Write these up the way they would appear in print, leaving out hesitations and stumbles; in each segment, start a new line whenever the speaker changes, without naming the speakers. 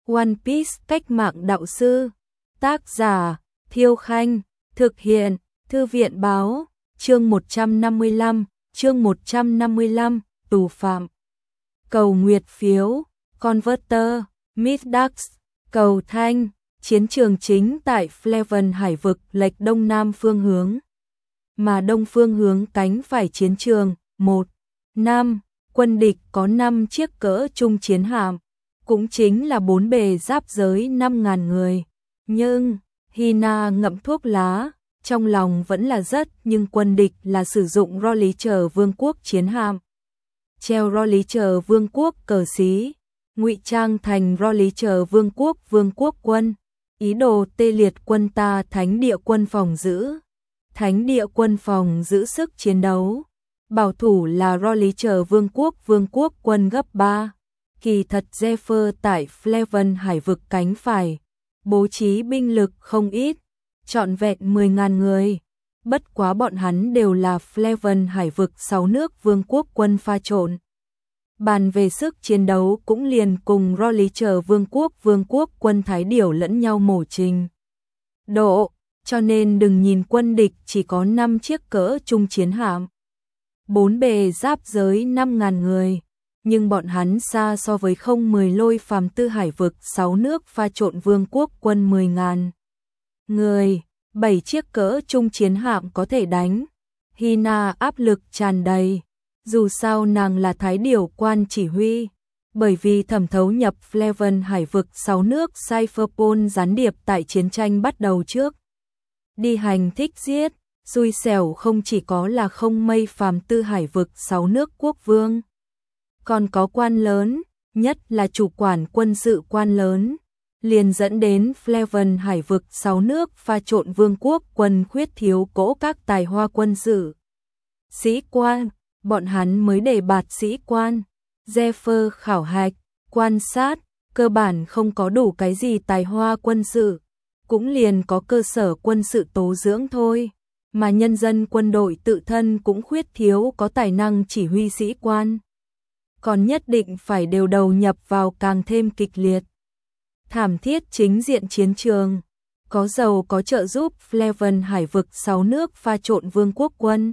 One Piece cách mạng đạo sư. Tác giả Thiêu Khanh. Thực hiện Thư viện Báo. Chương 155, tù phạm. Cầu nguyệt phiếu, Converter, Middax, cầu thanh, chiến trường chính tại Fleven hải vực lệch đông nam phương hướng. Mà đông phương hướng cánh phải chiến trường, 1. Nam, quân địch có 5 chiếc cỡ trung chiến hạm, cũng chính là 4 bề giáp giới 5.000 người. Nhưng, Hina ngậm thuốc lá, trong lòng vẫn là nhưng quân địch là sử dụng Rolicher Vương quốc chiến hạm. Treo Rolicher Vương quốc cờ xí, ngụy trang thành Rolicher Vương quốc quân, ý đồ tê liệt quân ta thánh địa quân phòng giữ. Thánh địa quân phòng giữ sức chiến đấu, bảo thủ là Rolicher Vương quốc quân gấp 3. Kỳ thật Zephyr tại Fleven hải vực cánh phải, bố trí binh lực không ít, trọn vẹn 10.000 người. Bất quá bọn hắn đều là Fleven hải vực 6 nước vương quốc quân pha trộn. Bàn về sức chiến đấu cũng liền cùng Rolicher vương quốc quân Thái Điểu lẫn nhau mổ trình độ, cho nên đừng nhìn quân địch chỉ có 5 chiếc cỡ trung chiến hạm, 4 bề giáp giới 5.000 người, nhưng bọn hắn xa so với không 10 lôi phàm tư hải vực 6 nước pha trộn vương quốc quân 10.000 người, 7 chiếc cỡ trung chiến hạm có thể đánh. Hina áp lực tràn đầy, dù sao nàng là Thái Điểu quan chỉ huy, bởi vì thẩm thấu nhập Fleven hải vực 6 nước Cypherpol gián điệp tại chiến tranh bắt đầu trước. Đi hành thích giết, xui xẻo không chỉ có là không mây phàm tư hải vực 6 nước quốc vương, còn có quan lớn, nhất là chủ quản quân sự quan lớn, liền dẫn đến Fleven hải vực 6 nước pha trộn vương quốc quân khuyết thiếu cỗ các tài hoa quân sự. Sĩ quan, bọn hắn mới đề bạt sĩ quan, Zephyr khảo hạch, quan sát, cơ bản không có đủ cái gì tài hoa quân sự, cũng liền có cơ sở quân sự tố dưỡng thôi, mà nhân dân quân đội tự thân cũng khuyết thiếu có tài năng chỉ huy sĩ quan. Còn nhất định phải đều đầu nhập vào càng thêm kịch liệt. Thảm thiết chính diện chiến trường, có giàu có trợ giúp Fleven hải vực 6 nước pha trộn vương quốc quân.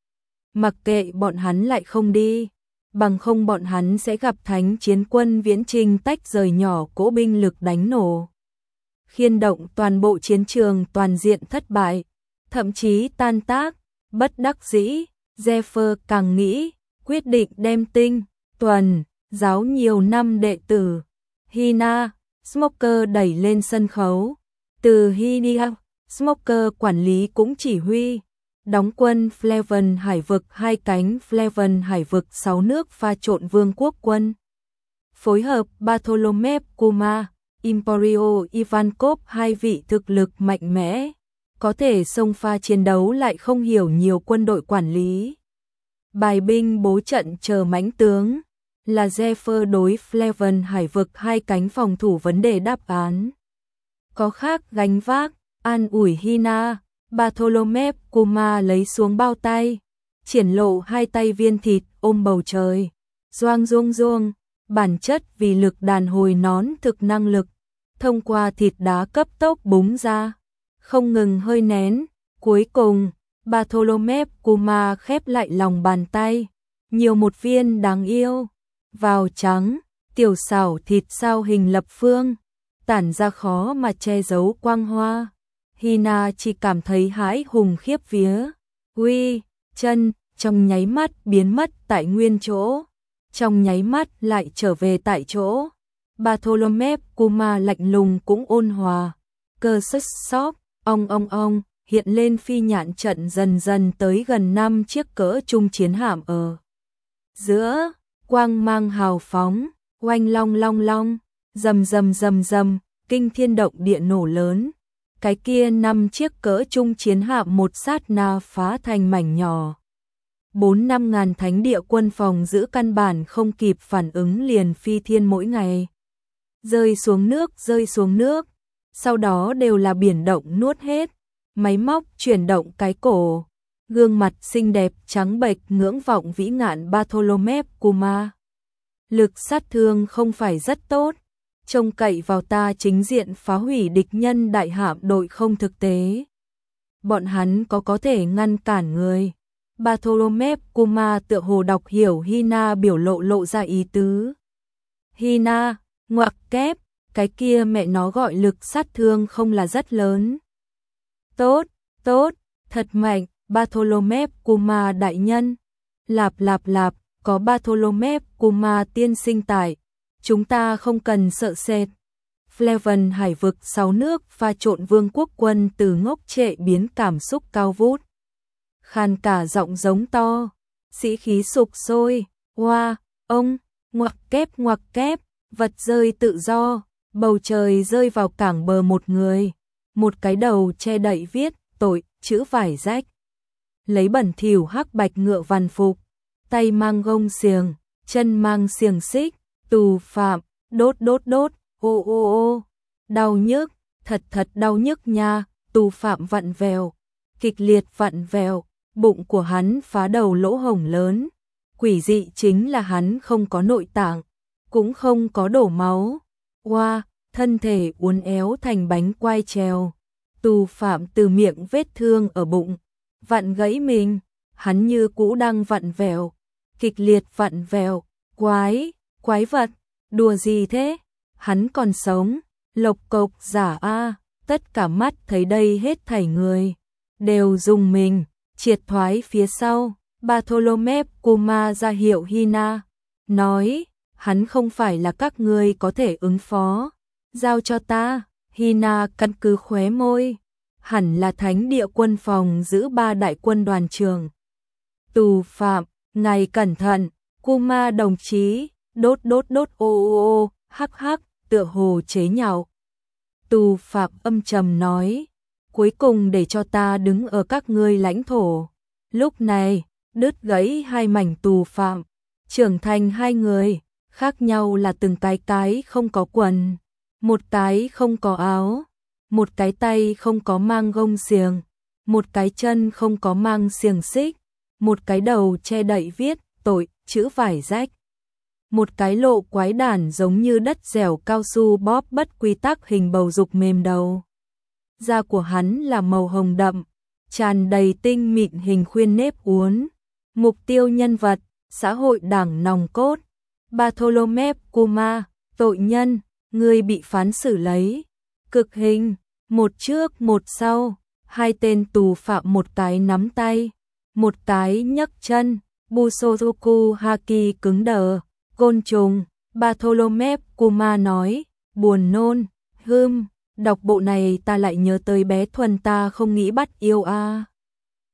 Mặc kệ bọn hắn lại không đi, bằng không bọn hắn sẽ gặp thánh chiến quân viễn trinh tách rời nhỏ cỗ binh lực đánh nổ. Khiên động toàn bộ chiến trường toàn diện thất bại, thậm chí tan tác, bất đắc dĩ, Zephyr càng nghĩ, quyết định đem tinh, tuần, giáo nhiều năm đệ tử. Hina, Smoker đẩy lên sân khấu, từ Hina, Smoker quản lý cũng chỉ huy, đóng quân Fleven hải vực 2 cánh Fleven hải vực 6 nước pha trộn vương quốc quân. Phối hợp Bartholomew Kuma, Emporio Ivankov 2 vị thực lực mạnh mẽ, có thể xông pha chiến đấu lại không hiểu nhiều quân đội quản lý. Bài binh bố trận chờ mãnh tướng, là Zephyr đối Fleven hải vực 2 cánh phòng thủ vấn đề đáp án. Có khác gánh vác, an ủi Hina, Bartholomew Kuma lấy xuống bao tay, triển lộ 2 tay viên thịt ôm bầu trời, doang ruông, bản chất vì lực đàn hồi nón thực năng lực, thông qua thịt đá cấp tốc búng ra, không ngừng hơi nén, cuối cùng, Bartholomew Kuma khép lại lòng bàn tay, nhiều một viên đáng yêu, vào trắng, tiểu xảo thịt sao hình lập phương, tản ra khó mà che giấu quang hoa. Hina chỉ cảm thấy hãi hùng khiếp vía, uy, chân, trong nháy mắt biến mất tại nguyên chỗ, trong nháy mắt lại trở về tại chỗ. Bartholomew Kuma lạnh lùng cũng ôn hòa, cơ sức sóc, ong, hiện lên phi nhạn trận dần dần tới gần 5 chiếc cỡ trung chiến hạm ở giữa, quang mang hào phóng, oanh long, rầm, kinh thiên động địa nổ lớn. Cái kia 5 chiếc cỡ trung chiến hạm một sát na phá thành mảnh nhỏ. 4-5 ngàn thánh địa quân phòng giữ căn bản không kịp phản ứng liền phi thiên mỗi ngày. Rơi xuống nước, sau đó đều là biển động nuốt hết, máy móc chuyển động cái cổ, gương mặt xinh đẹp trắng bệch ngưỡng vọng vĩ ngạn Bartholomew Kuma. Lực sát thương không phải rất tốt, trông cậy vào ta chính diện phá hủy địch nhân đại hạm đội không thực tế. Bọn hắn có thể ngăn cản người. Bartholomew Kuma tựa hồ đọc hiểu Hina biểu lộ ra ý tứ. Hina, ngoặc kép, cái kia mẹ nó gọi lực sát thương không là rất lớn. Tốt, thật mạnh, Bartholomew Kuma đại nhân. Lạp, có Bartholomew Kuma tiên sinh tại, chúng ta không cần sợ sệt. Fleven hải vực 6 nước pha trộn vương quốc quân từ ngốc trệ biến cảm xúc cao vút. Khàn cả giọng giống to, sĩ khí sục sôi, hoa, ông, ngoặc kép, vật rơi tự do, bầu trời rơi vào cảng bờ một người, một cái đầu che đậy viết, tội, chữ vải rách. Lấy bẩn thỉu hắc bạch ngựa văn phục, tay mang gông xiềng, chân mang xiềng xích, tù phạm, đốt, ô, đau nhức, thật đau nhức nha, tù phạm vặn vèo, kịch liệt vặn vèo, bụng của hắn phá đầu lỗ hổng lớn, quỷ dị chính là hắn không có nội tạng, cũng không có đổ máu, thân thể uốn éo thành bánh quai trèo, tù phạm từ miệng vết thương ở bụng, vặn gãy mình, hắn như cũ đang vặn vèo, kịch liệt vặn vèo, quái vật, đùa gì thế? Hắn còn sống, lộc cộc giả tất cả mắt thấy đây hết thảy người, đều dùng mình, triệt thoái phía sau, Bartholomew Kuma ra hiệu Hina, nói, hắn không phải là các ngươi có thể ứng phó, giao cho ta, Hina căn cứ khóe môi, hẳn là thánh địa quân phòng giữ 3 đại quân đoàn trưởng. Tù phạm, ngài cẩn thận, Kuma đồng chí, đốt, ô, hắc, tựa hồ chế nhạo. Tù phạm âm trầm nói, cuối cùng để cho ta đứng ở các ngươi lãnh thổ. Lúc này, đứt gãy 2 mảnh tù phạm, trưởng thành 2 người, khác nhau là từng cái không có quần, một cái không có áo, một cái tay không có mang gông xiềng, một cái chân không có mang xiềng xích, một cái đầu che đậy viết, tội, chữ vải rách. Một cái lộ quái đản giống như đất dẻo cao su bóp bất quy tắc hình bầu dục mềm đầu. Da của hắn là màu hồng đậm, tràn đầy tinh mịn hình khuyên nếp uốn. Mục tiêu nhân vật, xã hội đảng nòng cốt. Bartholomew Kuma, tội nhân, người bị phán xử lấy. Cực hình, một trước một sau, 2 tên tù phạm một cái nắm tay, một cái nhấc chân, Busozoku Haki cứng đờ. Côn trùng, Bartholomew Kuma nói, buồn nôn, đọc bộ này ta lại nhớ tới bé Thuần ta không nghĩ bắt yêu